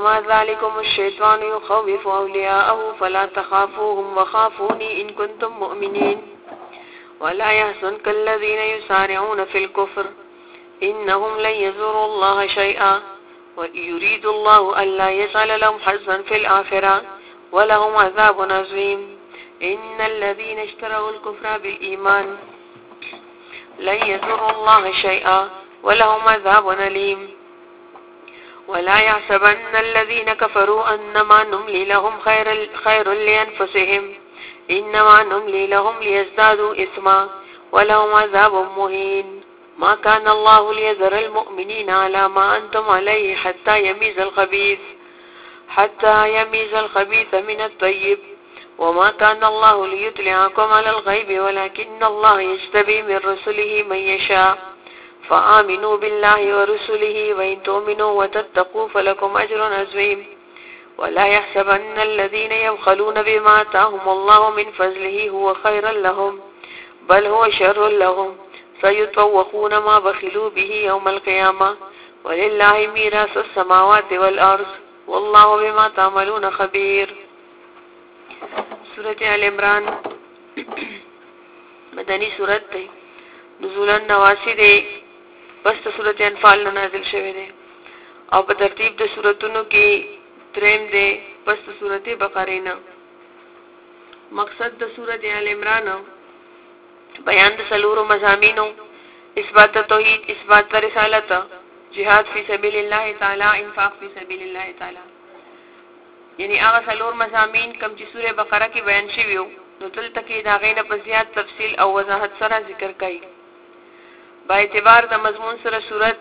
إنما ذلكم الشيطان يخوف أولياءه فلا تخافوهم وخافوني إن كنتم مؤمنين ولا يحزنك الذين يسارعون في الكفر إنهم لن يضروا الله شيئا ويريد الله ألا يجعل لهم حظا في الآخرة ولهم عذاب عظيم إن الذين اشتروا الكفر بالإيمان لن يضروا الله شيئا ولهم عذاب أليم ولا يحسبن الذين كفروا أنما نملي لهم خير لأنفسهم إنما نملي لهم ليزدادوا إثما ولهم عذاب مهين ما كان الله ليذر المؤمنين على ما أنتم عليه حتى يميز الخبيث من الطيب وما كان الله ليطلعكم على الغيب ولكن الله يجتبي من رسله من يشاء فآمنوا بالله ورسله وإن تؤمنوا وتتقوا فلكم أجر عظيم ولا يحسبن الذين يبخلون بما آتاهم الله من فضله هو خيرا لهم بل هو شر لهم سيطوقون ما بخلوا به يوم القيامة ولله ميراث السماوات والأرض والله بما تعملون خبير. سورة آل عمران مدنی سورت دی نزولا 89 دی پس سورة انفال نازل شوه دی او په ترتیب د سورتونو کې دریم دی پس سورت بقره نه. مقصد د سورت آل عمران بیان د سلورو مضامینو اثبات توحید اثبات رسالت جهاد فی سبیل الله تعالی انفاق فی سبیل الله تعالی یعنی هغه سلور مضامین کم چې سوره بقره کې بیان شوی وو نو دلته کې دا غینه په زیات تفصیل او وضاحت سره ذکر کړي. با اعتبار د مضمون سره سورت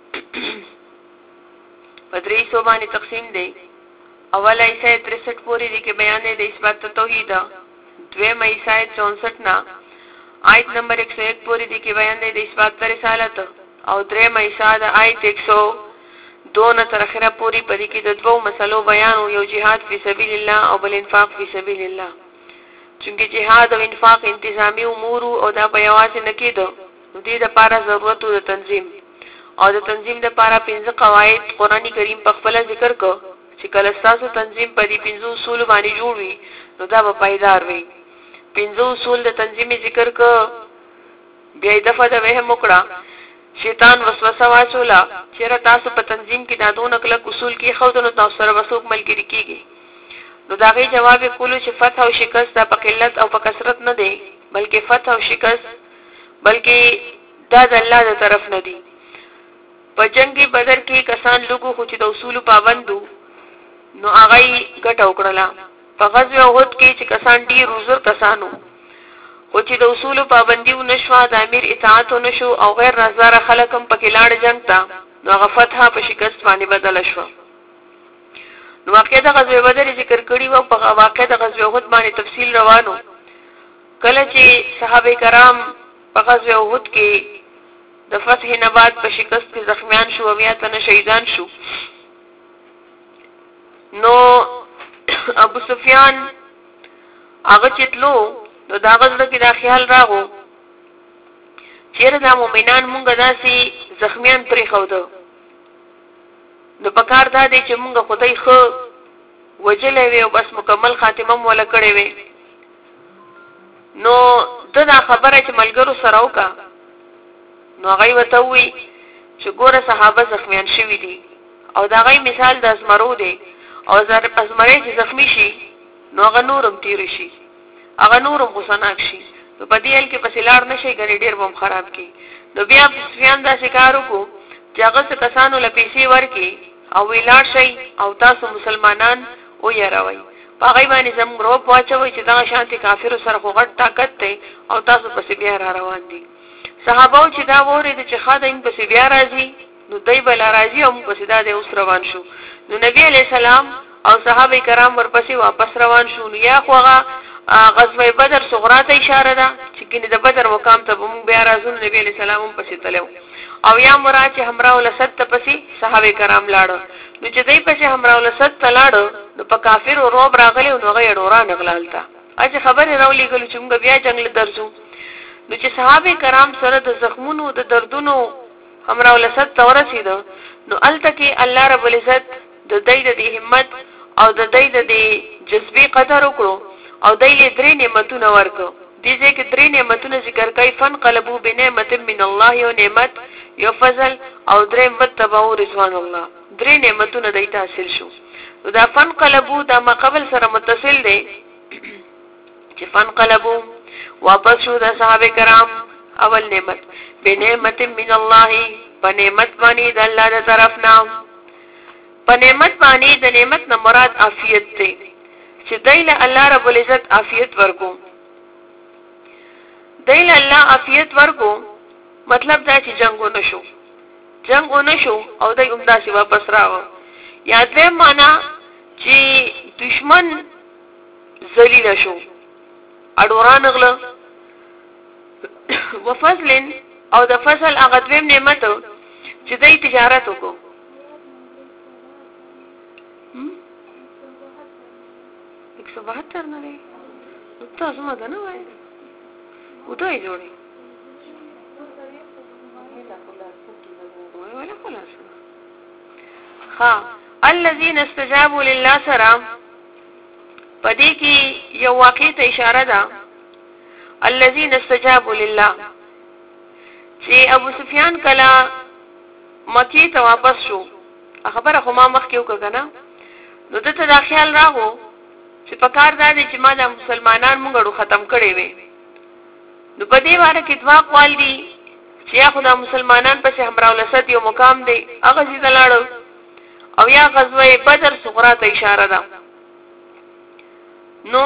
په درې حصو باندې تقسیم دی. اوله حصہ 63 پوری دی کې بیان دی د اثبات توحید، دویمه حصہ 64 نا آیت نمبر 101 پوری دی کې بیان دی د اثبات رسالت او دریمه حصہ د آیت 102 تر اخره پوری پدې کې د دوو مسلو بیان او یو جهاد فی سبیل الله او بل انفاق فی سبیل الله. چونکه جهاد او انفاق انتظامی امور او دا په یوازې نه کېدو نو دې د لپاره ضرورت د تنظیم او د تنظیم د لپاره 5 قواعد قرآنی کریم په خپل ذکر کو چې کله تاسو تنظیم په دې 5 اصول باندې جوړ وي نو دا به پایدار وي. 5 اصول د تنظیم ذکر کو بیا دفعه د وهم وکړه شیطان وسوسه واچولا چیرې تاسو په تنظیم کې دا دوه نقل اصول کې خو د تاسو سره وسوک ملګری کیږي نو دا غي جواب کولو چې فتح او شکست په قلت او په کثرت نه دی بلکې فتح او شکست بلکې دا د الله تر طرف نه دی. په جنگي بدر کې کسان لوګو خو چې د اصول پابندو نو هغه ګټ وکړه. په غزوه احد کې چې کسان ډیر روزر کسانو خو چې د اصول پابندي ونشو د امیر اطاعت ونشو او غیر نظر خلکم پکې لاړ جنگ تا نو هغه فتح په شکست باندې بدل شو. نو واقع د غزوه بدر ذکر کړي وو په واقع د غزوه احد باندې تفصیل روانو. کله چې صحابه کرام په غزوه احد کې د فتح نه بعد په شکست کې زخمیان شو او بیا تنه شهیدان شو نو ابو سفیان هغه چتلو نو دا غزله کې دا خیال راغو چیرې دا مؤمنان مونږه داسي زخمیان پرې خو دو نو پکار دا دی چې مونږه خدای خو وجلې وي او بس مکمل خاتمه مولا کړې وي. نو دا خبره چې ملګرو سره وکا نو هغه وته وی چې ګوره صحابه زخمیان شوي دي او دا غي مثال د ازمرو دی او ازمره چې زخمی شي نو هغه نورم تیر شي هغه نورم غسناک شي نو په دې حال کې پسې لاړ نشي ګنې ډیر بم خراب کی. نو بیا سفیان دا شکارو کو چې هغه کسانو لپیسي ورکی او ویلاړ شي او تاسو مسلمانان او یاروي په غي باندې زم روپ واچوي چې دا شانتي کافر سره خو غټ طاقت دی او تاسو پسې بیا را روان دي. صحابه چې دا وره چې خدای پسې بیا راځي نو دای بل راځي او پسې دا د اوس روان شو. نو نبی علی سلام او صحابه کرام ورپسې واپس روان شو. نو یا خوغه غزوه بدر صغرا ته اشاره ده چې کینه د بدر مقام ته موږ بیا راځو. نبی علی سلام پسې تلو او یا مراد چې همراه ولست ته پسې صحابه کرام لاړو. نو چې دای پسې همراه ولست ته لاړو نو په کافر او روب راغلی نو غي ډورا نغلالتا اځه خبره راولې ګل چې موږ بیا جنگ درځو. نو چې صحابه کرام سره د زخمونو د دردونو همراه ولست ته ورسېدو نو الته کې الله رب العزت د دې د همت او د دې د جذبي قدر وکړو او دې له درې نعمتونو ورکو دې ځکه درې نعمتونه ذکر کوي فن قلبو بنعمت من الله او نعمت یو فضل او درې متبعو رضوان الله درې نعمتونه دې حاصل شو دا فن قلبو دا ما قبل سره متصل دی چې فن قلبو واپس شو د صحابه کرام اول نعمت بنعمت من الله په نعمت باندې د الله د طرف نه په نعمت باندې د نعمت نه مراد عافیت دی چې دایله الله رب العزت عافیت ورکو دایله الله عافیت ورکو مطلب دا چې جنگ ونشو او دای عمداسي واپس راو یا دې معنا چې دشمن ذلیل شو اډوران غله وفضل او د فضل هغه دویم نعمت چې دای تجارت وکړو 172 نه دی تاسو ما نه وای وټای جوړي ولا خلاص ها الذين استجابوا لله سلام پدې کې یو واقع ته اشاره ده الذين استجابوا لله چې ابو سفیان کلا مکی ته واپس شو خبره خو ما مخ کې وکړه نو دته دا خیال راغو چې په کار دا دي چې ما د مسلمانان مونږړو ختم کړي وي نو په دې واره کې دوا قوال دي چې یا خدای مسلمانان پسې همراو لسد یو مقام دی هغه چې دلاړو او یا غزوه بدر صغرا ته اشاره ده نو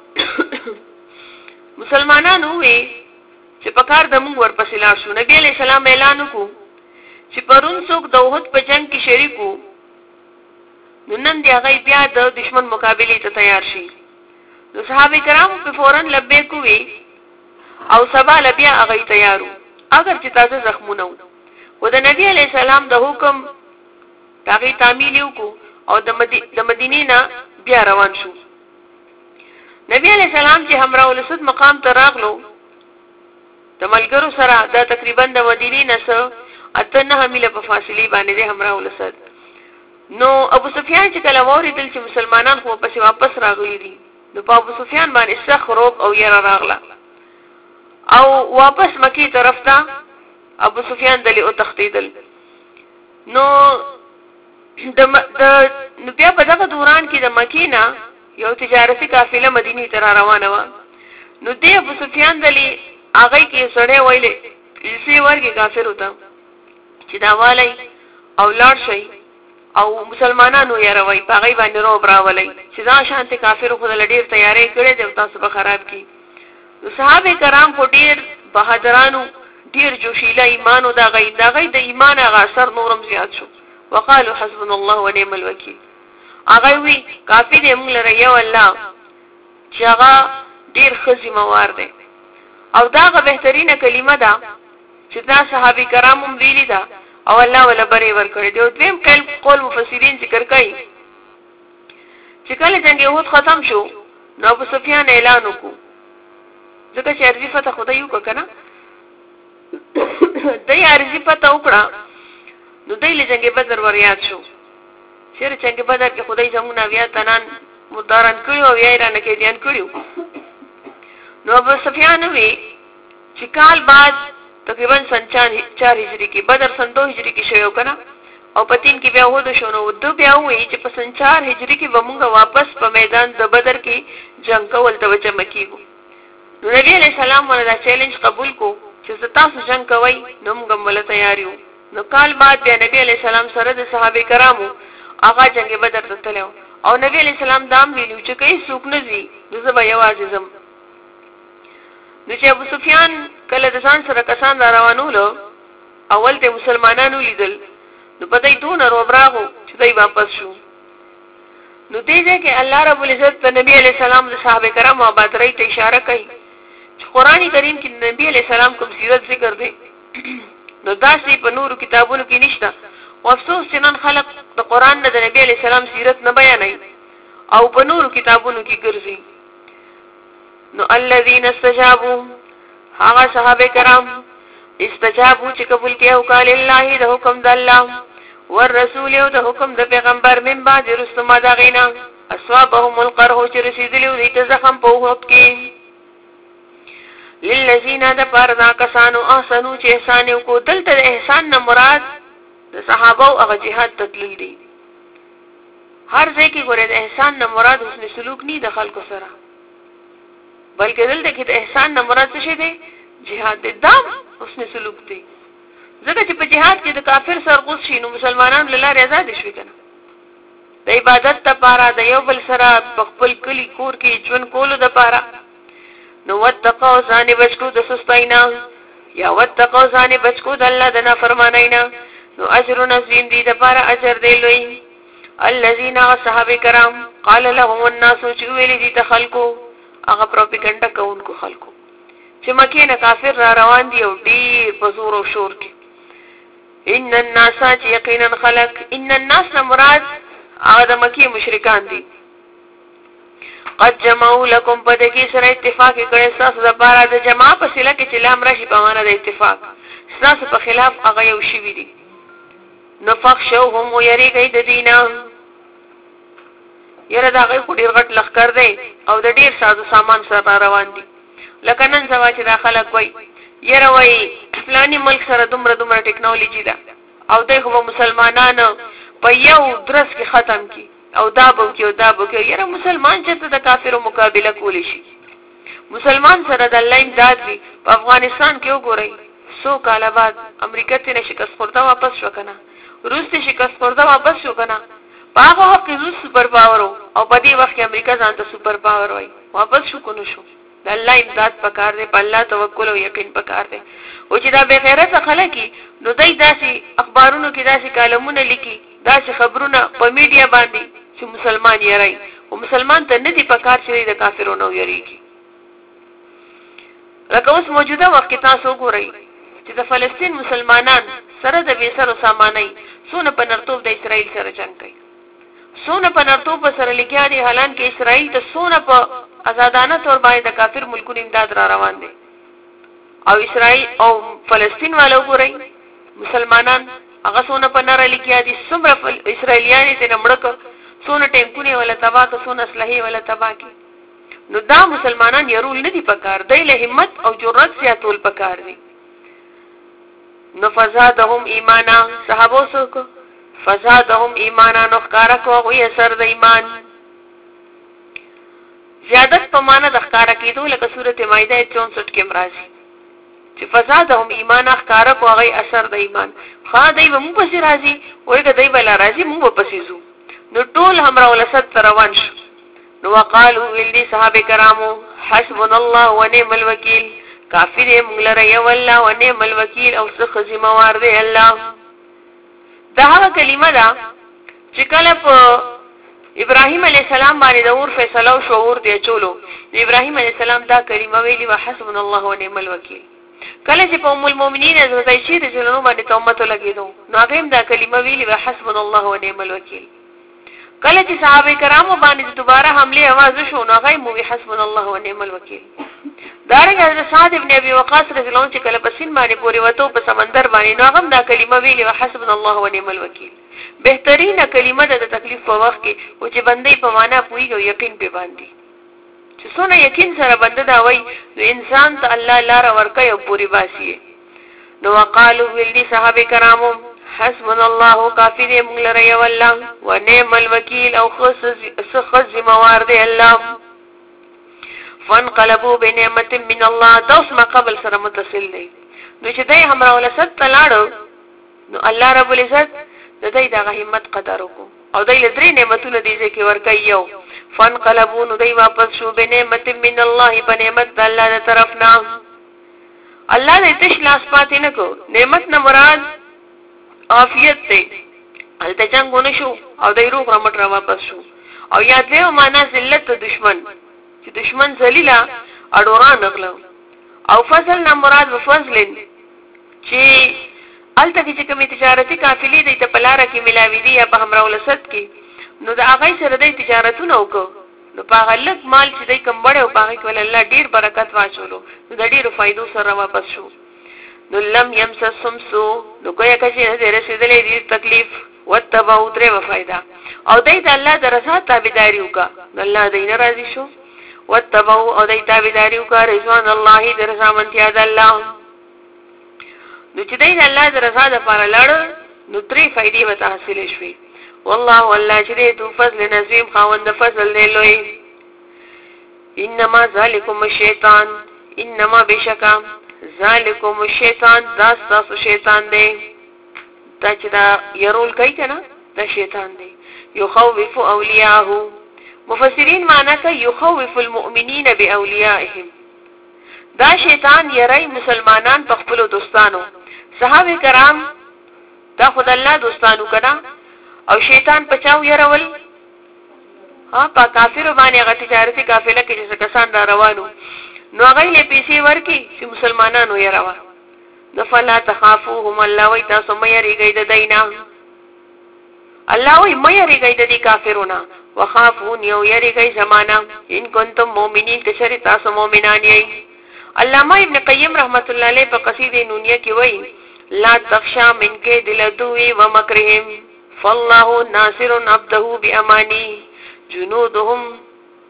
مسلمانانو وی چې په کار د مونږ ورپسې لاړ شو نبی علیہ السلام اعلان وکړو چې پرون څوک د احد په جنگ کې شریکو نو نن دی هغه بیا د دشمن مقابله ته تیار شي نو صحابه کرام په فورن لبیک وی او سبا لبیا هغه تیارو اگر چې تازه زخمونه و د نبی علیہ السلام د حکم هغه تعمیل وکړو او د مدینې نه بیا روان شو نبی علیہ السلام چې همراه ولسد مقام ته راغلو د ملګرو سره دا تقریبا د مدینې نه څه اته نه میله په فاصله باندې همراه ولسد نو ابو سفیان چې کله وریدل چې مسلمانان خو پسې واپس راغلي دي نو په ابو سفیان باندې سخت روب او یره راغله او واپس مکی طرف ته ابو سفیان دلی او تختیدل نو بیا په دغه دوران کې د مکی نه یو تجارتي قافله مدینه ته روانه و نو دی ابو سفیان دلی هغه کې سړی ویلې چې ورګه کافر وته چې دا والی او لاړ شي او مسلمانانو یې روي په غي باندې رو براولي چې دا شانته کافر خو د لډیر تیارې کړې د تاسو به خراب کی نو صحابه کرام کو ډیر بهادرانو ډیر جوشیله ایمانو دا غي د ایمان هغه اثر نورم زیات شو وقالو حسبنا الله ونعم الوکیل هغه وی کافی دې موږ لره یو الله چې هغه ډیر خزي موار دی او داغه بهترینه کلمه ده چې دا صحابه کرام هم ویلي ده او الله ولا بری ور کړی دی او دویم قول مفسرین ذکر کوي چې کله جنگ احد ختم شو نو ابو سفیان اعلان وکړ ځکه چې ارزي فتح خدای وکړه کنه دای ارزي فتح وکړه نو دای له جنگ بدر ور یاد شو چیرې جنگ بدر کې خدای زمونه بیا تنان مرداران کړو او یې رانه کې دیان کړو نو ابو سفیان وی چې کال بعد تقریبا سن 4 هجری کې بدر سن 2 هجری کې شوی کنه او پتین کې بیا هود شو نو دو بیا وی چې په سن 4 هجری کې ومنګ واپس په میدان د بدر کې جنگ کول توجه مکیږي نو نبی علیہ السلام ولدا چیلنج قبول کو چې تاسو جنگ کوي نو موږ مل تیار یو نو کال بعد بیا نبی علیہ السلام سره د صحابه کرامو هغه جنگ بدر ته تلو او نبی علیہ السلام دام ویلو چې کای څوک نه زی دغه به یوازې زم نو چې ابو سفیان کله د ځان سره کسان روانولو اول ته مسلمانانو لیدل نو پدای دون روبراغو چې دای واپس شو نو دې ځکه الله رب العزت نبی علیہ السلام د صحابه کرام او بدرۍ ته اشاره کوي چې قرآنی کریم کې نبی علیہ السلام کوم سیرت ذکر دی نو داسې په نورو کتابونو کې نشته او افسوس چې نن خلق د قرآن نه د نبی علیہ السلام سیرت نه بیانوي او په نورو کتابونو کې ګرځي نو الذين استجابوا هغه صحابه کرام استجابوا چې قبول کړي او قال الله د حکم د الله والرسول او د حکم د پیغمبر من بعد رسما دغینا اصابهم القرح چې رسیدلی دی ته زخم په وخت کې للذین د پر دا کسانو احسنو چې احسان کو دلته د احسان نه مراد د صحابه او هغه جهاد تدلیل دی هر ځای کې ګوره د احسان نه مراد حسن سلوک نه د خلکو سره بلکې دلته کې د احسان نه مراد څه دی جهاد د دام حسن سلوک دی ځکه چې په جهاد کې د کافر سرغوس شي نو مسلمانانو لاره آزاد شي کنه د عبادت لپاره د یو بل سره په خپل کلی کور کې ژوند کولو لپاره نو وتقوا ځان بچو د سستاینا یا وتقوا ځان بچو د الله د نافرمانینا نو اجر عظیم دی د لپاره اجر دی لوی الذين صحابه کرام قال لهم الناس چې ویلي دي تخلقو هغه پروپاګاندا کوونکو خلکو چې مکه نه کافر را روان دي او ډیر په زور او شور کې ان الناس یقینا خلق ان الناس مراد هغه د مکی مشرکان دي قد جمعوا لكم پدې سره اتفاق کړي تاسو د بارا د جماع په سله کې چې لام راشي په معنا د اتفاق تاسو په خلاف هغه یو شی وي دي نفخ شوهم ويریږي د دینه یره دا غي ډیر غټ لخر دی او د ډیر ساده سامان سره روان دي لکه نن سبا چې داخله کوي یره وای فلاني ملک سره دومره ټیکنالوژي ده او دغه مسلمانانو په یو درس کې ختم کی او دا بو کې یره مسلمان چې د کافرو مقابله کولی شي مسلمان سره د الله امداد وي په افغانستان کې وګورئ 100 کال بعد امریکا ته شکست خورده واپس شو کنه روس ته شکست خورده واپس شو کنه په هغه وخت کې روس سپر پاور او په دې وخت کې امریکا ځان ته سپر پاور وای واپس شو کو نو شو د الله امداد پکار دی په الله توکل او یقین پکار دی او چې دا به غیرت خلک نو دای داسي اخبارونو کې داسي کالمونه لیکي داسي خبرونه په میډیا باندې چې مسلمان یې راي او مسلمان ته نه دی پکار چې د کافرونو یریږي لکه اوس موجوده وخت کې تاسو ګورئ چې د فلسطین مسلمانان سره د بیسر سامانای سونه په نرتوب د اسرائیل سره جنگ کوي سونه په نرتوب سره لګیا دي حالان کې اسرائیل ته سونه په آزادانه تور باندې د کافر ملکونو امداد را روان دي او اسرائیل او فلسطین والو ګورئ مسلمانان هغه سونه په نره لګیا دي څومره اسرائیلیان دې نمړک سونه ټینکونه ولا تبا که سونه اسلحه ولا تبا کی نو دا مسلمانان يرول ندي پکار دی له همت او جرأت زیاتول پکار دي نو فزادهم ایمانا صحابو سو فزادهم ایمانا نو ښکارا کو وي اثر د ایمان زیادت په معنا د ښکارا کېدو لکه سورته مائده 64 کې مرাজি چې فزادهم ایمانا ښکارا کو غي اثر د ایمان خا دای و مو پسې راځي وایګه دای بل راځي مو پسې زو نو ټول همرا ولست روان شو نو وقالو ولدي صحابه کرامو حسبنا الله ونعم الوکیل کافی دې موږ لره یو الله ونعم الوکیل او څه ذمہوار دی الله دا هغه کلمه ده چې کله په ابراهيم عليه السلام باندې د اور فیصله او شعور دی چولو ابراهيم عليه السلام دا کلمه ویلي وحسبنا الله ونعم الوکیل کله چې په ام المؤمنین حضرت عائشہ رضی الله عنها باندې تهمت لګیدو نو هغه دا کلمه ویلي وحسبنا الله ونعم الوکیل کله چې صحابه کرامو باندې دوباره حمله आवाज شو نو هغه مو حسبنا الله ونعم الوکیل دارنګه حضرت سعد ابن ابي وقاص رضی الله عنه چې کله پسین باندې پوری وته په سمندر باندې نو هغه دا کلمه ویلي وحسبنا الله ونعم الوکیل بهترینه کلمه د تکلیف په وخت کې او چې بندې په معنا پوي او یقین په باندې چې څونه یقین سره بنده دا وای نو انسان ته الله لار ورکوي او پوری باسي نو وقالو ولدي صحابه کرامو حسبنا الله کافی دې موږ لره یو الله ونعم الوکیل او خص ذمہوار دی الله فانقلبوا بنعمت من الله دوس ما قبل سره متصل دی نو چې دای همرا ولست تلاړو نو الله رب العزت د دې دغه همت قدر وکړو او دای له درې نعمتونو دي چې ورکړي یو فانقلبوا نو دای واپس شو بنعمت من الله په نعمت الله تر طرفنا الله دې تش لاس پاتې نه کو نعمت نه مراد عافیت ته الته څنګه شو او دای روح رحمت را واپس شو او یاد له معنا ذلت دشمن چې دشمن ذلیلا اډوران نغلو او فضل نه مراد وفضل چې الته چې کومه تجارتي قافلې د پلاره کې ملاوي دي یا په همرا ولست کې نو دا هغه سره د تجارتونو وکړو نو په غلط مال چې دای کم بڑے او پاغي کول الله ډیر برکت واچولو نو د ډیرو فائدو سره واپس شو نو لم يمسسهم سو نو کویا کچې دې رسیدلې دې تکلیف وتبعوا درې فائدہ او دای ته الله درځه تابعداري وکا الله دې ناراضي شو وتبعوا او دای تابعداري وکا رضوان الله درځه منتیا د الله نو چې دای الله درځه د پاره لړ نو درې فائدې وته حاصل شوي والله الله چې دې تو فضل نظیم خاوند فضل دی لوی انما ذالکم الشیطان انما بشکا ذالکم الشیطان دا تاسو شیطان دی دا چې دا يرول کوي کنه دا شیطان دی يخوف اولیاءه مفسرین معنی کوي يخوف المؤمنین باولیائهم دا شیطان یری مسلمانان په خپل دوستانو صحابه کرام دا خدای الله دوستانو کړه او شیطان پچاو يرول په کافر باندې هغه تجارتي قافله کې چې کسان را روانو نو هغه له پیسې ورکی چې مسلمانانو یې راو نو فلا تخافوهم الله وای تاسو مې یریږئ د دینا الله وای مې یریږئ د دې کافرونو وخافون یو یریږئ زمانہ ان کنتم مؤمنین کشر تاسو مؤمنان یې علامہ ابن قیم رحمت الله علیه په قصیده نونیه کې وای لا تخشى من كيد العدو ومكرهم فالله ناصر عبده بأمانه جنودهم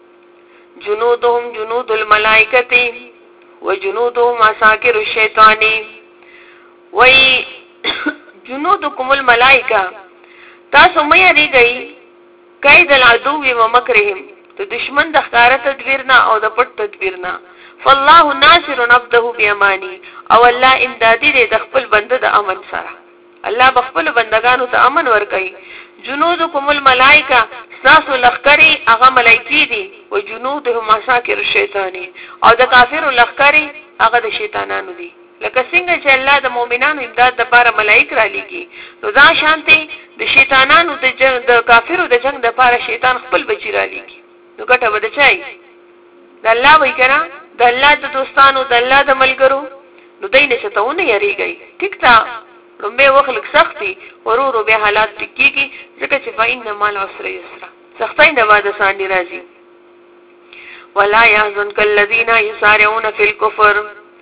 جنود الملائكة وجنودهم عساكر الشيطان وی جنودكم الملائكة تاسو مې یریږئ کید العدو ومکرهم ته دشمن د ښکارا تدبیر نه او د پټ تدبیر نه فالله ناصر عبده بأمانه او الله امدادي دی د خپل بنده د امن سره الله بخپل بندگانو ته امن ورکړي جنودكم الملائکه تاسو لخکری هغه ملائکی دي او جنودهم عساکر الشیطان او د کافر لخکری هغه د شیطانانو دي لکه څنګه چې الله د مؤمنانو امداد د لپاره ملائک را لېږي نو دا شانتي د شیطانانو د کافرو د جنگ د لپاره شیطان خپل بچی را لېږي نو ګټه وده چای د الله وای کنه د الله د دوستانو د الله د ملګرو نو دای نه ستونه یریږي ټیک تا لومبه وخلک سختي ورورو به حالات ټکیږي ځکه چې فإن مال عسر یسرا سختای نه واده ساندي راځي ولا يحزنك الذين يسارعون في الكفر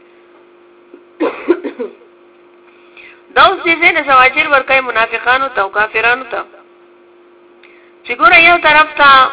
دا اوس دې نه زواجر ورکای منافقانو ته او کافرانو ته چې ګوره یو طرف ته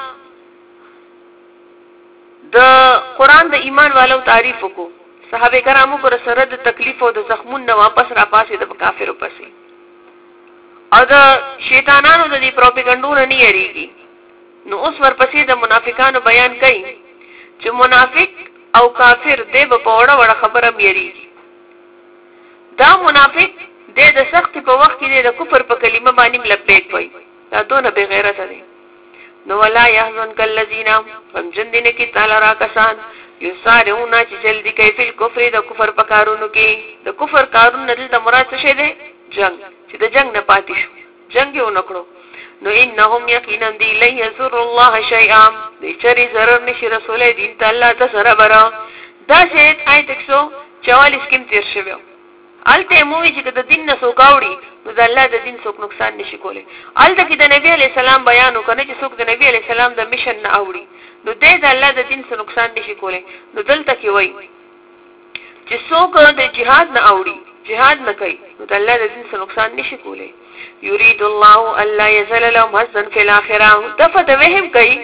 د قران د ایمان والو تعریف وکړو صحابه کرامو پر سره د تکلیف او د زخمون نه واپس را پاسې د کافرو پسې او د شیطانانو د دې پروپاګاندا نه یریږي نو اوس ورپسې د منافقانو بیان کړي چې منافق او کافر دې په وړه وړه خبره یریږي دا منافق د سخت په وخت کې د کفر په کلمه باندې لبیک وای دا دونه بے غیرت دي نو ولا يحزنك الذين هم جندنه کی تعالی را کسان یسارعون چې جلدی کوي په کفر د کفر په کارونو کې د کفر کارونه د مراد څه ده جنگ چې د جنگ نه پاتې شو جنگ یو نکړو نو انهم یقینا دی لن یزر الله شیئا د چری zarar نشي رسول دین تعالی ته سره برا دا چې آیت 144 کې تیر شوی الته موږ چې د دین نه سوکاوړي نو د الله د دین څوک نقصان نشي کولی الته کې د نبی علی السلام بیان وکړي چې څوک د نبی علی السلام د میشن نه اوړي نو د الله د دین څخه نقصان نشي کولی نو دلته کې وایي چې څوک د جهاد نه اوړي جهاد نه کوي نو د الله د دین څخه نقصان نشي کولی یرید الله الا یزل لهم حظا فی الاخره دفه د وهم کوي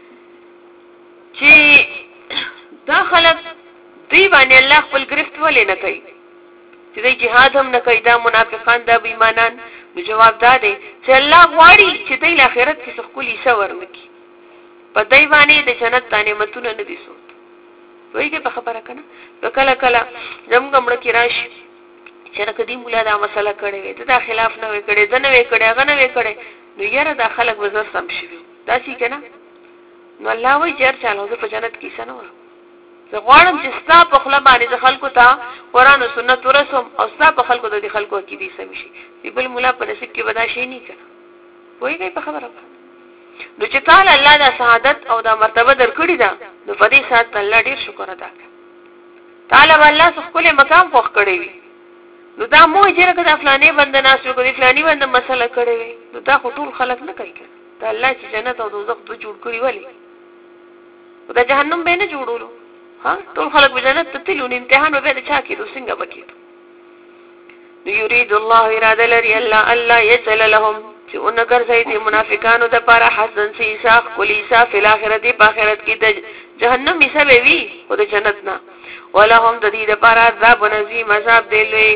چې دا خلک دی باندې الله خپل گرفت ولې نه کوي چې د جهاد هم نه کوي دا منافقان دا بېمانان نو جواب دا دی چې الله غواړي چې د آخرت کې څه خپل حصہ ورنکړي په دای باندې د جنت نعمتونه نه دي سوت وایي په خبره کنه په کله کله زمګمړه کې راشي چې کدی مولا دا مسله کړې وي دا خلاف نه وي کړي ځنه وي کړي هغه نه وي کړي نو یاره دا خلک وزر سم شي دا شي کنه نو الله وایي چې چالو په جنت کې سنو زه غواړم چې ستا په خپل باندې خلکو ته قرآن او سنت ورسوم او ستا په خلکو د خلکو کې دي سم شي دی بل مولا په نصیب کې ودا شي نه کنه وایي په خبره نو چې تعالی الله دا سعادت او دا مرتبه درکړي دا نو په دې سات الله ډیر شکر ادا کوي تعالی الله خپل مقام خوښ کړی وي نو دا مو چې راکړه فلانه بندنا شو کوي فلاني بند مسله کړی وي نو دا ټول خلک نه کوي دا الله چې جنت او دوزخ ته جوړ کړی ولی دا جهنم به نه جوړولو ها ټول خلک به جنت ته تلون امتحان به چا کېدو څنګه بکیدو نو یرید الله اراده لري الله یجل لهم چې اونګر زید منافقانو د پاره حسن سیسا کلیسا فی الاخرته په آخرت کې د جهنم یې سبب وی او د جنت نه ولهم د دې د پاره عذاب نظیم عذاب دی لوی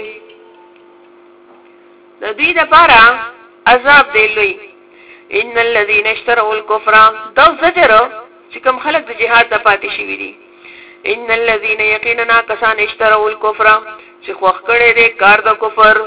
د دې د پاره عذاب دی لوی ان الذين اشتروا الكفر دو زجر چې کوم خلک د جهاد د پاتې شي دي ان الذين يقيننا كسان اشتروا الكفر چې خوښ کړي دي کار د کفر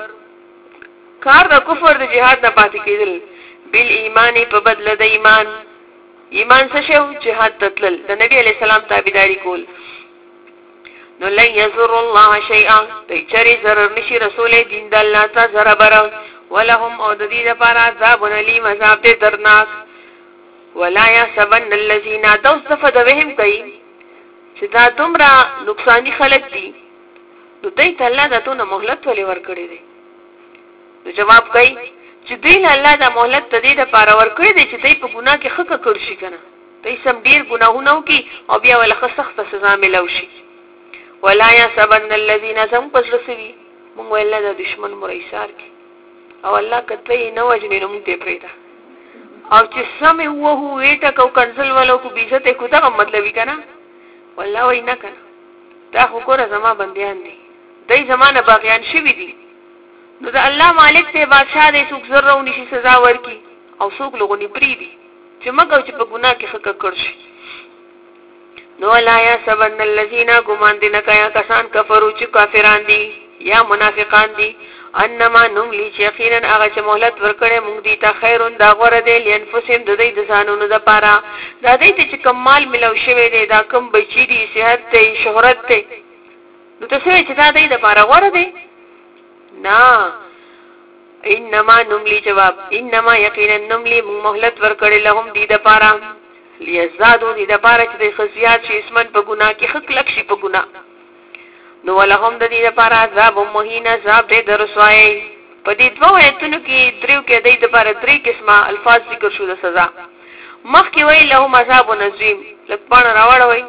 د جهاد نه پاتې کېدل بل ایمان په بدل د ایمان څه شو جهاد تتل د نبی علی السلام تابعداري کول نو لن يزر الله شيئا تچري ضرر نشي رسول دین د الله ته ضرر ولهم او د دې لپاره عذاب الیم عذاب درناک ولا يحسبن الذين توصفد بهم کوي چې دا دومره نقصانی خلک دي نو دوی ته الله دونه مهلت ولې ورکړي دي نو جواب کوي چې دوی له الله د مهلت ته دې لپاره ورکړي دي چې دوی په ګناه کې خکه کړ شي کنه دوی سم ډیر ګناهونه وکي او بیا ولخه سخت سزا ملو شي ولا يحسبن الذين هم پسرسوي موږ ویل د دشمن مرایسار کی او الله کته نه وجنې نو موږ ته پریدا او چې سمې وو ویټه کو کنسل ولو کو بیزته کو دا مطلب کنه والله وینا کنه دا خو کور زما بنديان دي دای زمانه باغیان شوی دي نو دا الله مالک ته بادشاہ دې څوک زره ونشي سزا ورکي او څوک لغونی پریدي چې مګو چې په ګناه کې خکه کړ شي نو لا یا سبن الذين غمان دي نکایا کسان کفرو چې کافران دي یا منافقان دي انما نملی چې یقینا هغه چې مهلت ورکړي موږ دي ته خیرون دا غوړه دي لنفسهم د دې د ځانونو د پاره دا دې چې کمال ملو شوی دی دا کم بچی دي صحت ته شهرت ته نو ته څه چې دا دې د پاره غوړه دي نا انما نملی جواب انما یقینا نملی مهلت ورکړي لهم دې د پاره لیزادو دې د پاره چې د خصيات شي اسمن په ګناه کې حق لک شي په ګناه نو ولهم د دې لپاره عذاب مهین عذاب دې درسوي په دې دوه ایتونو کې دریو کې دې لپاره درې قسمه الفاظ ذکر شو د سزا مخکې وی لهم عذاب نظیم لپاره راوړوي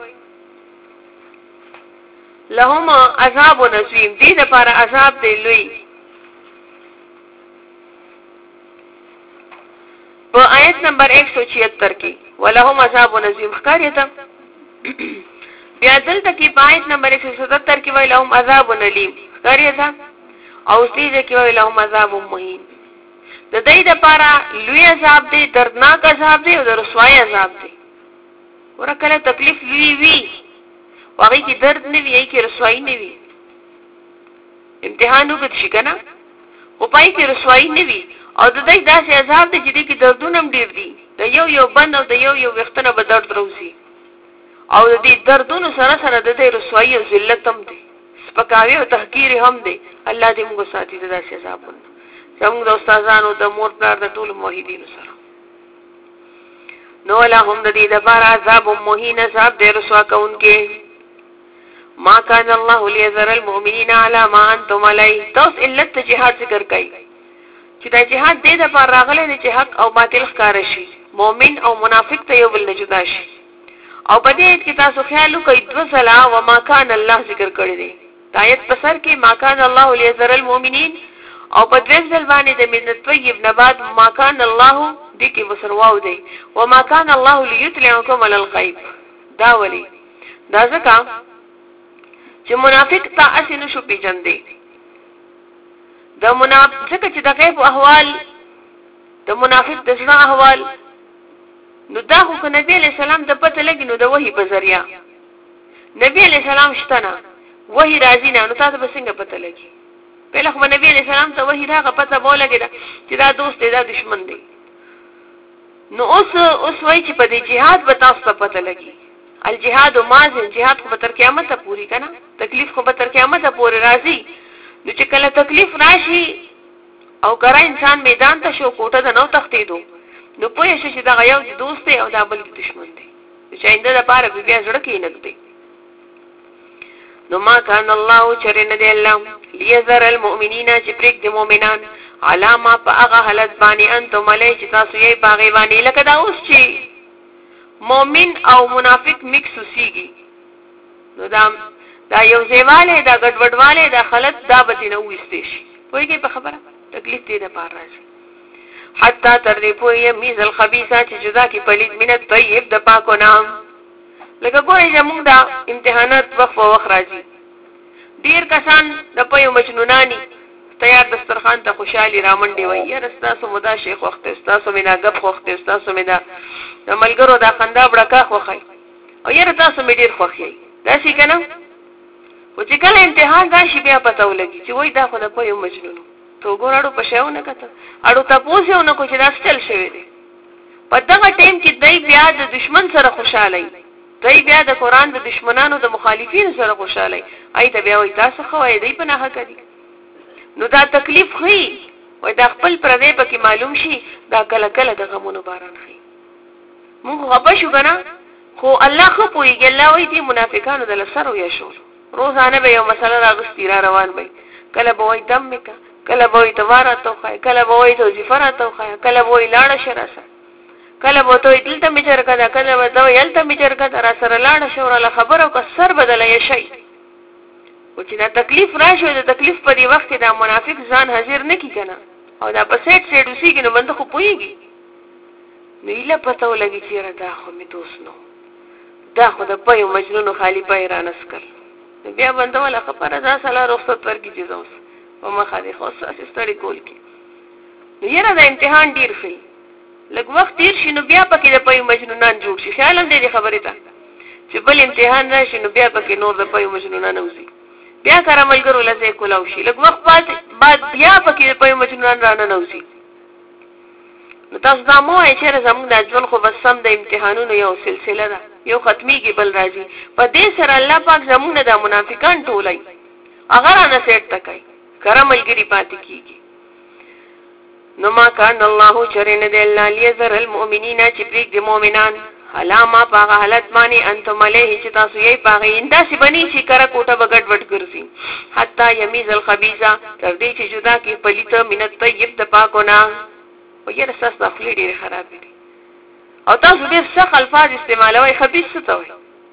لهم عذاب نظیم دې لپاره عذاب دې لوی په آیت نمبر 176 کې ولهم عذاب نظیم ښکاریته بیا دلته کې آیت نمبر 177 کې ویل لهم عذاب الیم ښکاریته او سیده کې ویل لهم عذاب مهین د دې لپاره لوی عذاب دی دردناک عذاب دی او رسوای عذاب دی ورکه تکلیف لوی وی واغې کې درد نه وی کې رسوای نه وی امتحان وکړ شي کنه او پای کې رسوای نه وی او د دې داسې عذاب دی چې کې دردونه ډیر دي د یو بند او د یو وختونه به درد روزي او د دې دردونو سره سره د دې رسوایی او ذلت هم دي سپکاوی او تحقیر هم دي الله دې موږ ساتي د داسې عذابونو څنګه د استادانو د مور پلار د ټول موحدینو سره نو لهم د دې لپاره عذاب مهین عذاب دې رسوا کوونکې ما كان الله ليذر المؤمنين على ما انتم عليه توس علت جهاد ذکر کوي چې دا جهاد دې د پر راغله چې حق او باطل ښکار شي مؤمن او منافق ته یو بل نه جدا شي او په دې کې تاسو خیال وکړئ د صلا و ما كان الله ذکر کړی دی آیت په سر کې ما كان الله ليذر المؤمنين او په دې ځل باندې د من طيب نبات ما كان الله دې کې وسرواو دی و ما كان الله ليطلعكم على الغيب دا ولي دا ځکه چې منافق تاسو نشو پیژندې د منافق چې د غیب احوال د منافق د ځنا احوال نو دا خو نبی علیہ السلام د پته لګي نو د وحی په ذریعہ نبی علیہ السلام شتنه وحی راځي نه نو تاسو به څنګه پته لګي پهله خو نبی علیہ السلام ته وحی راغه پته بولګی چې دا دوست دی دا دشمن دی نو اوس وای چې په دې jihad به تاسو ته پته لګي الجهاد ماضی jihad خو تر قیامت پوری کنه تکلیف خو تر قیامت پوری راځي نو چې کله تکلیف راشي او ګره انسان میدان ته شو کوټه د نو تختیدو نو پوه شي چې دا یو دوست دی او دا بل دشمن دی چې انده لپاره بیا زړه کې نه دی نو ما كان الله چرنه دی الله ليذر المؤمنين چې پرېک د مؤمنان علامه په هغه حالت باندې انتم علی چې تاسو یې باغی باندې لکه دا اوس چې مؤمن او منافق مکس وسیږي نو دا یو ځواله دا ګډوډواله دا خلط دا بتینه وېستې شي وایي په خبره تکلیف دې نه پار راځي حتی تر دې پورې یمیز الخبیثه چې جدا کی پلید من الطیب د پاکو نام. لکه ګورئ زموږ دا امتحانات وخت په وخت راځي. ډیر کسان د پيو مجنونانی تیار دسترخوان ته خوشحالي رامنډي وي. یاره ستاسو مدا شیخ وخت ستاسو مینا غب وخت ستاسو مینا د ملګرو دا خندا بڑکا خوخی او یاره تاسو مې ډیر خوخی. دا شي کنه او چې کله امتحان راشي بیا پته ولګي چې وای دا خو د پيو مجنونو تو ګورړو په شاونه کته اړو تاسو نه کو چې دا ستل شوی دی. په دغه ټیم کې دای بیا د دشمن سره خوشاله دای بیا د قران د دشمنانو د مخالفین سره خوشاله ای ته بیا وای تاسو خو ای دی په نه کړی. نو دا تکلیف خي وای دا خپل پردې پکې معلوم شي دا کله کله د غمونو باران خي. موږ غبا شو کنه خو الله خو پويږي. الله وای دي منافقانو د لسر وي شو روزانه به یو مسله راغستی را روان وي. کله به وای دم میکا کله به وای تواره توخای کله به وای توجفره توخای کله به وای لاړه شراسه کله به ته دلته میچر کړه کله به ته یلته میچر کړه را سره لاړه شوره خبره او سر بدلې شي. او چې دا تکلیف راشي د تکلیف په دی وخت دا منافق ځان حاضر نه کی کنه او دا په سیټ سیټ وسیږي نو بنده خو پويږي. نو ایله پته ولګي چې دا خو می دوست نو دا خو د پيو مجنون خالی پای را نسکل. بیا بنده ولا خبره دا سلا رخصت ورکی چې زوس او مخالي خو ستړي کول کی. نو یره دا امتحان ډیر فی لږ وخت تیر شي نو بیا پکې د پيو مجنونان جوړ شي. خیال هم دې خبره ته چې بل امتحان راشي نو بیا پکې نور د پيو مجنونان اوسي بیا کراملګرو لزه کولاو شي. لږ وخت بعد بیا پکې د پيو مجنونان رانه نوسي. نو تاسو دا مو چې زموږ د ژوند خو بس سم د امتحانونو یو سلسله ده یو ختميږي بل راځي. په دې سره الله پاک زموږ د منافقان ټولای اگر نه سیټ تکای کراملګری پاتې کیږي. نو ما کان الله چرین دې الله لیذر المؤمنین چې پریک د مؤمنان علامه پاغه حالت مانی انتم علیه چې تاسو یې پاغه انده سی بنی چې کرا کوټه بغټ وټ ګرځي حتا یمیز الخبیثه تر دې چې جدا کی پلیته مینت طیب د پاکونه. او یې رساس خپل ډیر خراب دي او تاسو ډیر سخت الفاظ استعمالوي. خبيث څه ته وي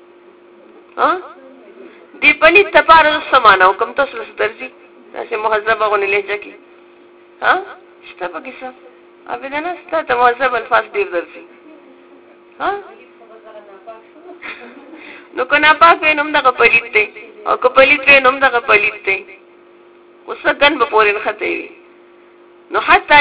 ها دی پلیت تپاره سمانه کوم تاسو درځي تاسو مهذبه غونې لهجه کی ها شته پکې څه ابدانه ستاسو مهذب الفاظ ډیر درځي ها نو کنا پاک نوم دغه پلیت دی او کو پلیت نوم دغه پلیت دی وسګن به پورین خته وي. نو حتی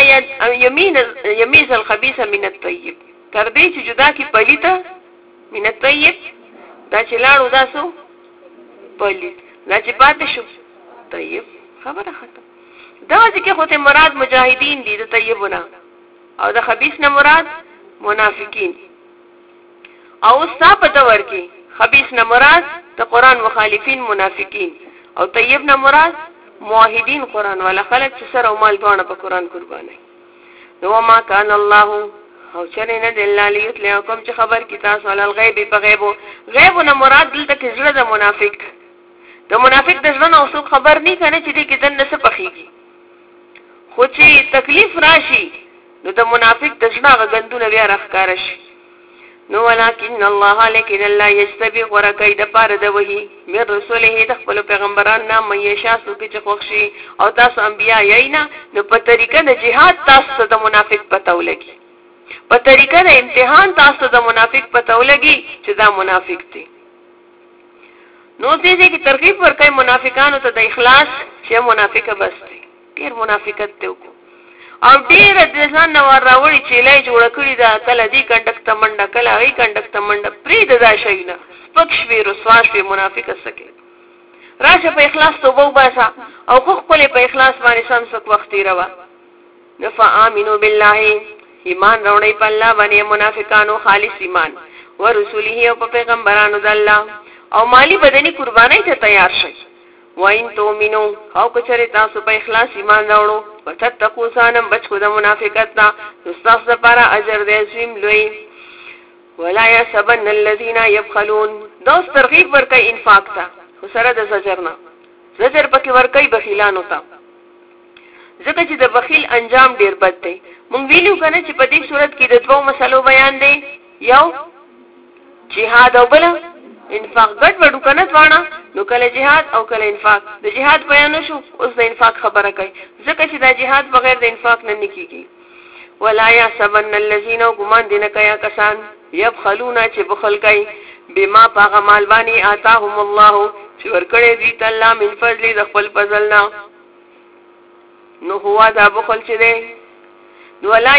یمیز الخبیث من الطیب تر دې چې جدا کی پلیته من الطیب دا چې لاړو داسو پلیت دا چې پاتې شو طیب خبره ختم. دا ځکه خو ته مراد مجاهدین دي د طیبونه او د خبیث نه مراد منافقین. او صاحب تور کې خبیث نه مراد د قران مخالفین منافقین او طیب نه مراد موحدین قران والا خلک چې سره او مال دوانه په قران قرباني. نو ما کان الله او چرې نه دلال یتلکم چې خبر کی تاسو ول الغیب په غیبو. غیب نه مراد دلته کې زړه د منافق د منافق د ژوند او څوک خبر نه کنه چې دې کې دنه څه پخېږي. خو چې تکلیف راشي نو د منافق د ژوند غندونه بیا راخکار شي. نو ولکن الله لیکن الله یستبی ورکای د پاره د وਹੀ مې رسوله د خپل پیغمبران نام مې شاسو کې چخوښي او تاسو انبیا یینا نو په طریقه د جهاد تاسو د منافق پته ولګي په طریقه د امتحان تاسو د منافق پته ولګي چې دا منافق دی. نو دې کې ترغیب ورکای منافقانو ته د اخلاص چې منافقه بس دی ډیر منافقت دی او ډیر د ځان نو راوړي چې لای جوړ کړی دا کله دې کنډکټ منډه کله ای کنډکټ منډه پری د دا شینا پکښوی رسواش په منافقت سکے راشه په اخلاص توبه وباسا او خو خپل په اخلاص باندې سم سک وخت روا. نفع امنو بالله ایمان راوړی په الله باندې منافقانو خالص ایمان ورسوله او په پیغمبرانو د الله او مالی بدنی قربانای ته تیار شي. وین تومنو او کچره تاسو په اخلاص ایمان راوړو وتتقوا سانم بچو د منافقت نه استاس لپاره اجر دې سیم لوی. ولا يحسبن الذين يبخلون دوس ترغیب ورکای انفاق تا خو سره د زجرنا زجر پکې ورکای بخیلانو تا ځکه چې د بخیل انجام ډیر بد دی. مونږ ویلو کنه چې په دې صورت کې د دوه مسلو بیان دی یو جهاد او بل انفاق. ګډ وډو کنه ځوانه نو کله جهاد او کله انفاق. د جهاد بیان شو اوس د انفاق خبره کوي ځکه چې د جهاد بغیر د انفاق نه نکېږي. ولا يحسبن الذين غمان دین کیا کسان يبخلون چې بخل کوي بما پاغه مال باندې آتاهم الله چې ورکړي دي تعالی من فضل د خپل فضلنا نو هو دا بخل چې دی ولا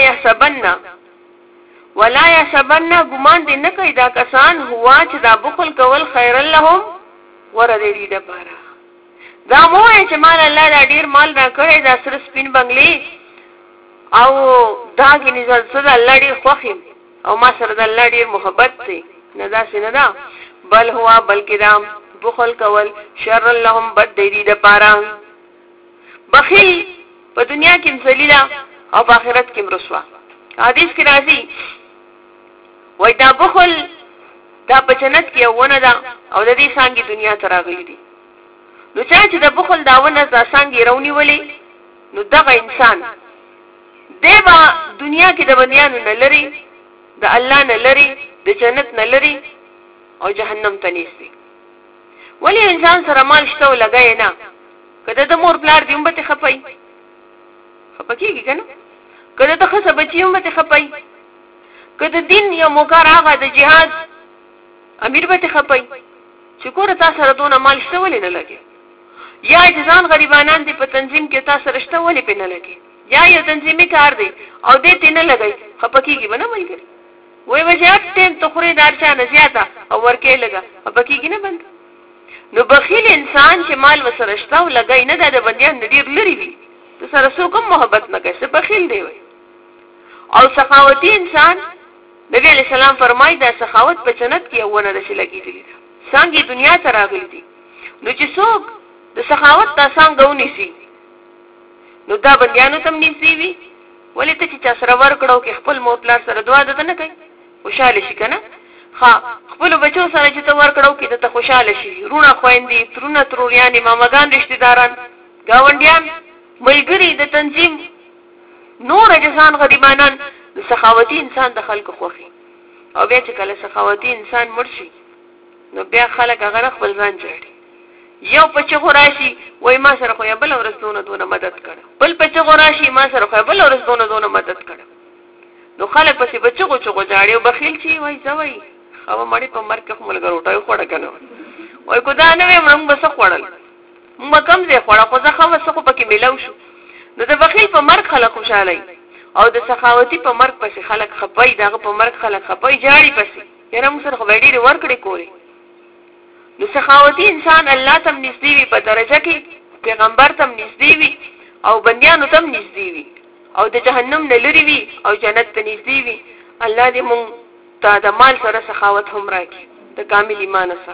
يحسبن غمان دین کوي دا کسان هو چې دا بخل کول خیر لهم ور دې دې لپاره دا مو چې مال الله دا ډیر مال را کړی دا سر سپین بنگلي او دا کې نزل سره الله ډیر خوښي او ما سره د الله ډیر محبت دی نه دا څنګه دا بل هوا بلکې دا بخل کول شر لهم بد دی د پاره بخیل په دنیا کې ذلیلا او په آخرت کې رسوا حدیث کې راځي وای دا بخل دا په جنت کې ونه ده او د دې څنګه دنیا ته راغلي دي نو چې د بخل داونه د څنګه رونی ولي نو دغه انسان دیبا دنیا کې د بندیانو نه لري د الله نه لري د جنت نه لري او جهنم ته نيسي ولی انسان سره مال شته ولګای نه کله د مور پلار دی هم ته خپای خپکیږي کنه کله ته خصه بچي هم ته خپای کله دین یو موکار هغه د جهاد امیر به ته خپای چې کور تاسو سره دونه مال شته ولې نه لګي یا ځان غریبانان دي په تنظیم کې تاسو سره شته ولې په نه لګي یا یو تنظیمي کار دی او دې تینه لګي خپکیږي بنه ملګری وای وجات ټیم ته خوري دارچا نه زیاته او ورکه لګا خپکیږي نه بند نو بخیل انسان چې مال وسره شته او لګي نه د بندیان ډیر لري وي ته سره سو کوم محبت نه کوي بخیل دی وای او سخاوتي انسان نبی علیہ السلام فرمایي دا سخاوت په جنت کې ونه د شي لګیدلی څنګه دنیا ته راغلی دي نو چې څوک د سخاوت تا څنګه ونیسي نو دا بندیانو تم نیسی وی ولی ته چې سره ورکړو کې خپل موپلار سره دعا ده نه کوي خوشاله شي کنه ها خپل بچو سره چې ته ورکړو کې ته خوشاله شي رونه خويندې ترونه تروريان مامګان رشتہ داران گاونډیان ملګری د تنظیم نور اجسان غریبانان سخاوتي انسان د خلکو خوخي او بیا چې کله سخاوتي انسان مرشي نو بیا خلک هغه خپل ځان جوړي یو پچ غراشي وای ما سره خو بل ورستونه دونه مدد کړه بل پچ غراشي ما سره خو بل ورستونه دونه مدد کړه نو خلک پسې بچو چغو جاړي او بخیل چی وای زوي خو مړی په مرګ کې ملګر وټای خوړه کنه وای کو دا نه موږ بس خوړل موږ کم ځای خوړه خو ځخه وسخه پکې ملاو شو نو د بخیل په مرګ خلک خوشاله او د سخاوتي په مرګ پسې خلک خپای دغه په مرګ خلک خپای جاړي پسې یاره موږ سره خو ډېر ورکړي کولی نو سخاوتي انسان الله تم نږدې وي په درجه کې پیغمبر تم نږدې وي او بندیانو تم نږدې وي او د جهنم نه لري وي او جنت ته نږدې وي الله دې مونږ ته د مال سره سخاوت هم راکړي د کامل ایمان سره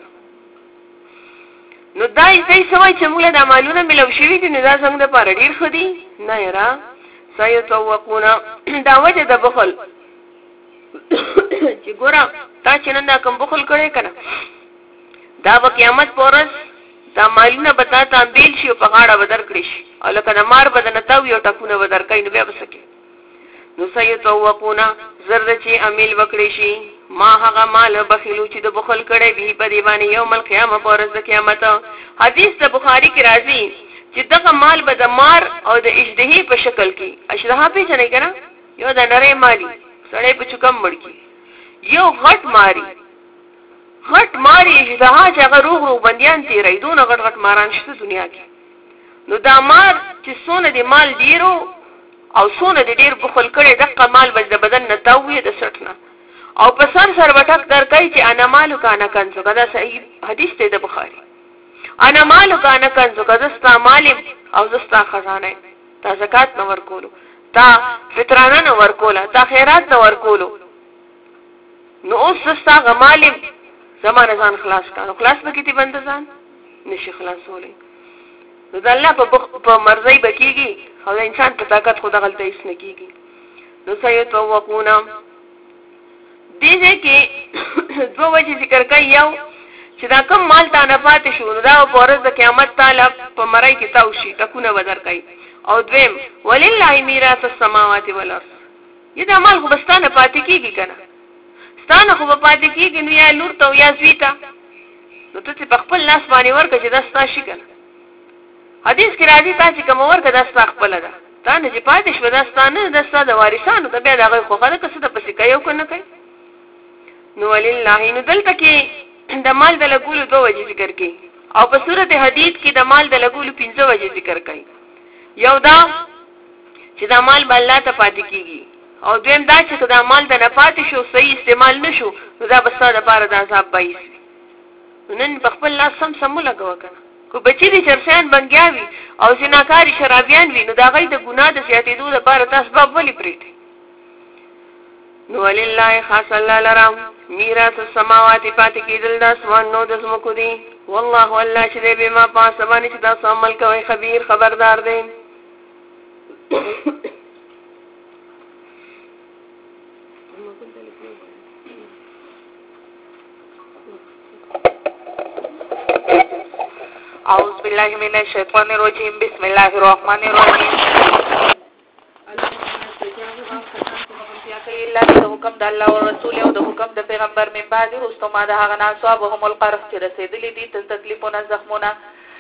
نو دای سوي چې موږ د مالونو ملو شوی دي نو دا څنګه د پاره ډیر خدي نه یرا سيتوقون دا وجه د بخل چې ګورا تا چې نن کوم بخل کړي کنه دا په قیامت پورس دا مالونه بتا تامبیل شي په غاړه بدر کړی شي او لکه د مار بدن تاو یو ټکونه بدر کین نو بیا وسکه نو سيتوقون زرد چې امیل وکړي شي ما هغه مال بخیلو چې د بخل کړي به په دی باندې یوم القیامت پورس د قیامت حدیث د بخاری کې راځي چې دغه مال به د مار او د اجدهی په شکل کې اشرها په چنه کنه یو د نری مالی سړی په چکم مړ کی یو غټ ماری اجدها چې هغه روغ بنديان تیرې دون غټ ماران شته دنیا کې نو دا مار چې سونه دی مال ډیرو او سونه دی ډیر بخل کړي دغه مال به د بدن نه تاوي د سټنه او په سر وټک درکای چې انا مالو کانا کنزو دا صحیح حدیث دی د بخاری انا مالو کانا کنزو زستا مالم او زستا خزانه تا زکات نو ورکولو تا فطرانه نو ورکولا تا خیرات نو ورکولو نو اوس زستا غمالم زمانه ځان خلاص کانو خلاص بکیتی بند ځان نشي خلاصولې نو د الله په مرضی بکیږي او د انسان په طاقت خو دغلته هیڅ نه کیږي نو سيتوقون دې کې دوه وجه ذکر کوي یو چې دا کوم مال تا نه پاتې شو نو دا په ورځ د قیامت تعالی په مړی کې تاو شي ټکونه بدر کوي او دویم ولله میراث السماوات والارض دا مال خو بستانه پاتې کیږي کنه ستانه خو پاتې کیږي نو یا لور ته یا زویتا نو ته په خپل لاس باندې ورکه چې دا ستا شي کنه حدیث کې راځي تا چې کوم ورکه دا ستا خپل ده تا نه چې پاتې شو دا ستانه د ساده وارثانو ته بیا دغه خو خلک څه د پسې کوي او کنه کوي نو ولله نو دلته کې د مال د لګولو دوه وجې ذکر کړي او په سورته حدید کې د مال د لګولو 15 وجې ذکر کړي یو دا چې دا مال بل الله ته پاتې کیږي او دویم دا چې دا مال د نه پاتې شو صحیح استعمال نشو نو دا بس د پاره د عذاب بایس نن په خپل لاس سم لګو کنه کو بچی دي چرسان بنګیاوي او زناکاری شرابيان وي نو دا غي د ګناه د زیاتېدو لپاره تاسو باب ولي پریټي نو ولله خاص الله لرام میراث السماوات پاتې کېدل د اسمان نو د زمکو دي والله الله چې دې بما پاسبانی چې تاسو عمل کوي خبير خبردار دی أعوذ بالله من الشيطان الرجيم بسم الله الرحمن الرحيم الله د حکم د الله او رسول او د حکم د پیغمبر من بعد رستما د هغه ناس او هم القرف چې رسیدلې دي تل تکلیفونه زخمونه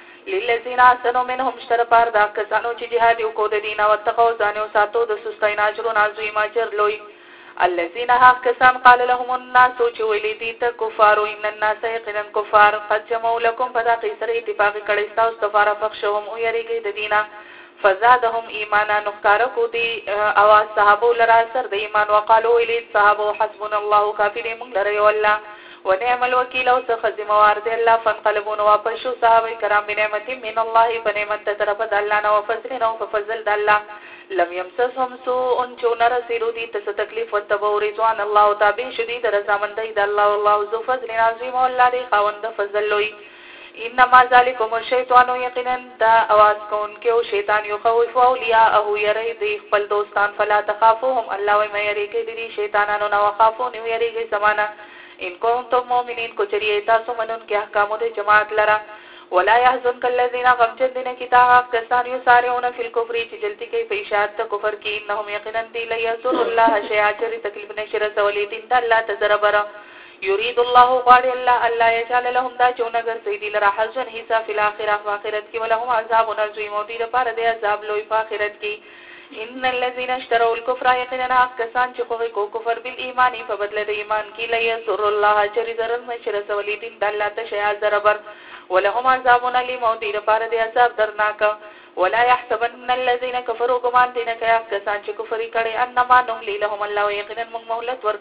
للذین احسنوا منهم اشتر پار دا کسانو چې جهاد وکړو د دین او تقوا ځان او ساتو د سستین اجرون عظیم اجر لوی الذين هكذا قال لهم الناس چې ویلي دي ته کفار ان الناس یقینا کفار قد جمعوا لكم فذا قیصر اتفاق کړي تاسو استغفار فخشهم او یریږي د دینه فزادهم ایمانا نخکارکو دی اواز صحابو لرا سر د ایمان وقالو ویلي صحابو حسبنا الله کافر موږ لري والله ونعم الوکیل او څخه ذمہوار دی الله فانقلبون واپس شو صحابه کرام بنعمت من الله فنعمت طرف د الله نو فضل نو فضل د الله لم يمسسهم سوء چون رسیدو دی تس تکلیف وتبو رضوان الله تابع شدید رضامندی د الله والله ذو فضل عظیم والله دی خوند فضل لوی انما ذالکم الشیطان یقینا دا اواز کون کې او شیطان یو خوف اولیاءه یری دی خپل دوستان فلا تخافوهم الله و مې یریږي دی شیطانانو نو خافون یریږي زمانہ ان کنتم مؤمنین کو چریه تاسو منون کې احکام د جماعت لرا ولا يحزنك الذين غمجدن كتاب كسان يسارعون في الكفر چې جلتی کوي په اشاعت کفر کې انهم یقینا دی لا يسر الله شيئا چری تکلیف نشر سولی دین د الله تزربر يريد الله قال الله يجعل لهم دا چونګر سیدی لرا حزن حساب فی الاخره واخرت کې ولهم عذاب عظیم او دې لپاره د عذاب لوی په اخرت کې ان الذين اشتروا الكفر يقينا كسان چې کوي کو کفر بالایمان په بدله د ایمان کې لا يسر الله چری ضرر نشر سولی دین د الله تشيا زربر ولهم عذاب الیم او دې لپاره د عذاب درناک ولا يحسبن الذين كفروا كمان دین کیا کسان چې کفر کړي انما نملي لهم الله یقینا مهلت ور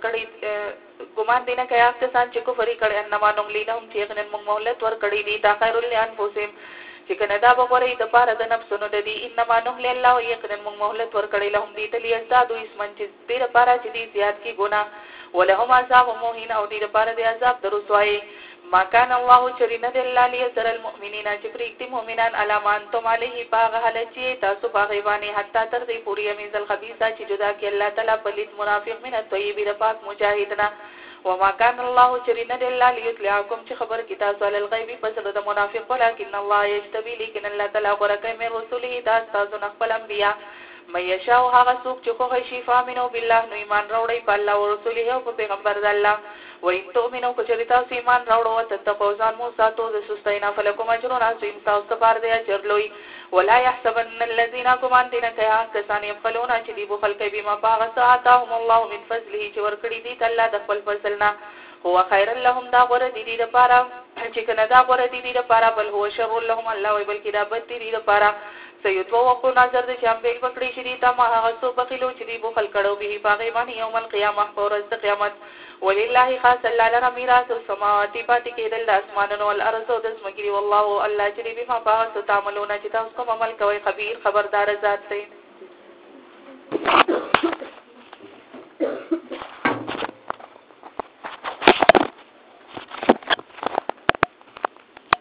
کړي ګمان دین کیا کسان چې کفر کړي انما نملي لهم یقینا مهلت ور کړي دي تا خیر لانفسهم چې کنه دا بغوري د پاره د نفسونو د دي انما نملي الله یقینا مهلت ور کړي لهم دي تل یزدادو اسمن چې دې لپاره چې دي زیات کی ګناه ولهم عذاب مهین او دې لپاره د عذاب درسوي ما كان الله چرینه د الله ليسر المؤمنین چې پرېږدي مؤمنان علامان تم علیه باغ حلچی تاسو باغ باندې حتی تر دې پوری میزل خبيثه چې جدا کې الله تعالی پلید منافق من الطيب د پاک مجاهدنا وما كان الله چرینه د الله ليطلعكم چې خبر کی تاسو علی الغیب پس د منافق ولکن الله یجتبی لیکن الله تعالی ورکه من رسوله تاسو خپل انبیا مې یشاء هغه څوک چې خو شي فامنو بالله نو ایمان راوړي په الله او رسوله او په پیغمبر د الله وإن تؤمنوا كجرتا ایمان راوړو او تتقوا ځان مو ساتو د سستینا فلکم اجر عظیم تاسو پر دې اجر لوی ولا يحسبن الذين كمان دین کیا کسان يبخلون چې دی بخل کوي بما باغ ساعتهم الله من فضله چې ورکړي دي الله د خپل فضلنا هو خير لهم دا غره دي لپاره چې کنه دا غره دي لپاره بل هو شر لهم الله وي بلکې دا بد دي لپاره سيدو وقو نظر د شامل پکړي شری تا ما هغه سو بخلو چې دی بخل کړو به باغ باندې یوم القیامه ورځ د قیامت ولله خاص الله لرا میراث السماوات پاتې کېدل د اسمانونو او الارض او د سمګری والله الله چې به ما پاس تعملون چې تاسو کوم عمل کوي خبير خبردار ذات دی